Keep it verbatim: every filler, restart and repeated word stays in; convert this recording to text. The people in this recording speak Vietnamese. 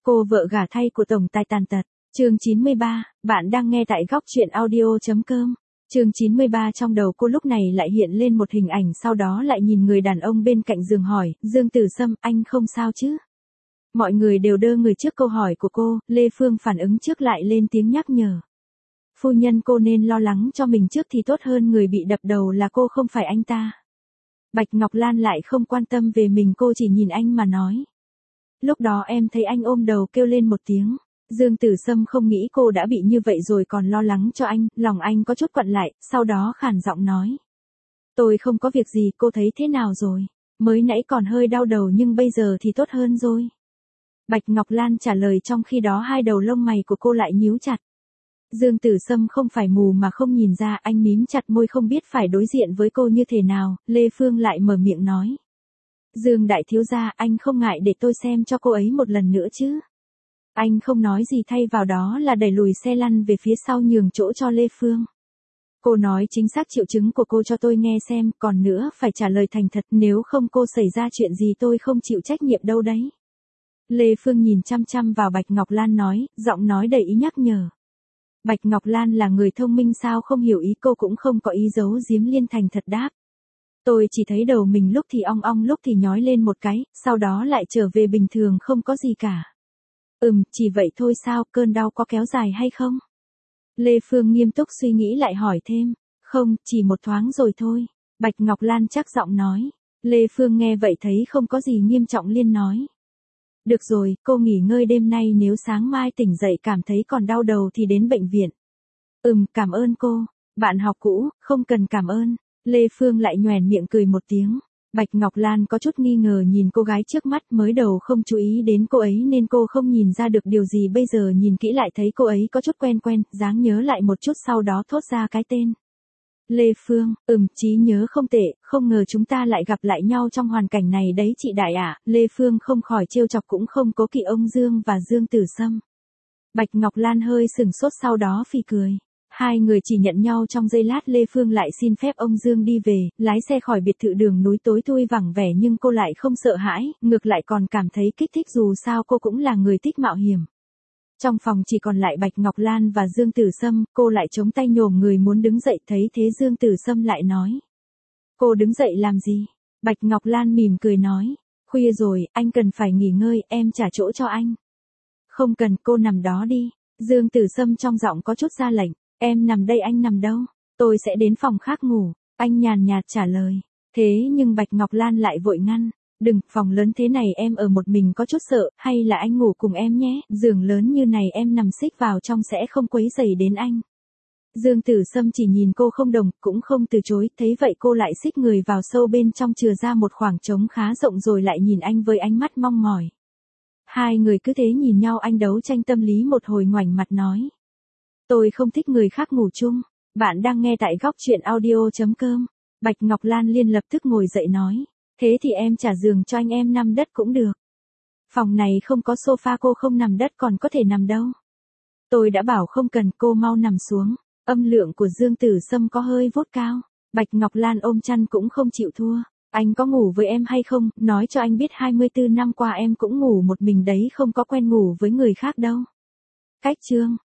Cô vợ gả thay của tổng tài tàn tật. Chương chín mươi ba, bạn đang nghe tại góc truyện audio.com. Chương chín mươi ba trong đầu cô lúc này lại hiện lên một hình ảnh, sau đó lại nhìn người đàn ông bên cạnh giường hỏi, Dương Tử Sâm, anh không sao chứ? Mọi người đều đơ người trước câu hỏi của cô, Lê Phương phản ứng trước lại lên tiếng nhắc nhở. Phu nhân, cô nên lo lắng cho mình trước thì tốt hơn, người bị đập đầu là cô không phải anh ta. Bạch Ngọc Lan lại không quan tâm về mình, cô chỉ nhìn anh mà nói. Lúc đó em thấy anh ôm đầu kêu lên một tiếng. Dương Tử Sâm không nghĩ cô đã bị như vậy rồi còn lo lắng cho anh, lòng anh có chút quặn lại, sau đó khàn giọng nói. Tôi không có việc gì, cô thấy thế nào rồi? Mới nãy còn hơi đau đầu nhưng bây giờ thì tốt hơn rồi. Bạch Ngọc Lan trả lời, trong khi đó hai đầu lông mày của cô lại nhíu chặt. Dương Tử Sâm không phải mù mà không nhìn ra, anh mím chặt môi không biết phải đối diện với cô như thế nào. Lê Phương lại mở miệng nói. Dương đại thiếu gia, anh không ngại để tôi xem cho cô ấy một lần nữa chứ? Anh không nói gì, thay vào đó là đẩy lùi xe lăn về phía sau nhường chỗ cho Lê Phương. Cô nói chính xác triệu chứng của cô cho tôi nghe xem, còn nữa phải trả lời thành thật, nếu không cô xảy ra chuyện gì tôi không chịu trách nhiệm đâu đấy. Lê Phương nhìn chăm chăm vào Bạch Ngọc Lan nói, giọng nói đầy ý nhắc nhở. Bạch Ngọc Lan là người thông minh sao không hiểu ý cô, cũng không có ý giấu giếm, liên thành thật đáp. Tôi chỉ thấy đầu mình lúc thì ong ong lúc thì nhói lên một cái, sau đó lại trở về bình thường, không có gì cả. Ừm, chỉ vậy thôi sao, cơn đau có kéo dài hay không? Lê Phương nghiêm túc suy nghĩ lại hỏi thêm. Không, chỉ một thoáng rồi thôi. Bạch Ngọc Lan chắc giọng nói. Lê Phương nghe vậy thấy không có gì nghiêm trọng liền nói. Được rồi, cô nghỉ ngơi đêm nay, nếu sáng mai tỉnh dậy cảm thấy còn đau đầu thì đến bệnh viện. Ừm, cảm ơn cô. Bạn học cũ, không cần cảm ơn. Lê Phương lại nhoẻn miệng cười một tiếng. Bạch Ngọc Lan có chút nghi ngờ nhìn cô gái trước mắt, mới đầu không chú ý đến cô ấy nên cô không nhìn ra được điều gì, bây giờ nhìn kỹ lại thấy cô ấy có chút quen quen, dáng nhớ lại một chút sau đó thốt ra cái tên. Lê Phương, ừm, trí nhớ không tệ, không ngờ chúng ta lại gặp lại nhau trong hoàn cảnh này đấy chị đại ạ. Lê Phương không khỏi trêu chọc, cũng không cố kỵ ông Dương và Dương Tử Sâm. Bạch Ngọc Lan hơi sừng sốt sau đó phì cười. Hai người chỉ nhận nhau trong giây lát, Lê Phương lại xin phép ông Dương đi về, lái xe khỏi biệt thự đường núi tối thui vắng vẻ, nhưng cô lại không sợ hãi, ngược lại còn cảm thấy kích thích, dù sao cô cũng là người thích mạo hiểm. Trong phòng chỉ còn lại Bạch Ngọc Lan và Dương Tử Sâm, cô lại chống tay nhổm người muốn đứng dậy, thấy thế Dương Tử Sâm lại nói. Cô đứng dậy làm gì? Bạch Ngọc Lan mỉm cười nói. Khuya rồi, anh cần phải nghỉ ngơi, em trả chỗ cho anh. Không cần, cô nằm đó đi. Dương Tử Sâm trong giọng có chút ra lệnh. Em nằm đây, anh nằm đâu? Tôi sẽ đến phòng khác ngủ. Anh nhàn nhạt trả lời. Thế nhưng Bạch Ngọc Lan lại vội ngăn. Đừng, phòng lớn thế này em ở một mình có chút sợ, hay là anh ngủ cùng em nhé, giường lớn như này em nằm xích vào trong sẽ không quấy rầy đến anh. Dương Tử Sâm chỉ nhìn cô không đồng, cũng không từ chối, thấy vậy cô lại xích người vào sâu bên trong, chừa ra một khoảng trống khá rộng rồi lại nhìn anh với ánh mắt mong mỏi. Hai người cứ thế nhìn nhau, anh đấu tranh tâm lý một hồi ngoảnh mặt nói. Tôi không thích người khác ngủ chung. Bạn đang nghe tại góc truyện audio.com. Bạch Ngọc Lan liền lập tức ngồi dậy nói. Thế thì em trả giường cho anh, em nằm đất cũng được. Phòng này không có sofa, cô không nằm đất còn có thể nằm đâu. Tôi đã bảo không cần, cô mau nằm xuống. Âm lượng của Dương Tử Sâm có hơi vốt cao. Bạch Ngọc Lan ôm chăn cũng không chịu thua. Anh có ngủ với em hay không? Nói cho anh biết hai mươi tư năm qua em cũng ngủ một mình đấy, không có quen ngủ với người khác đâu. Cách chương.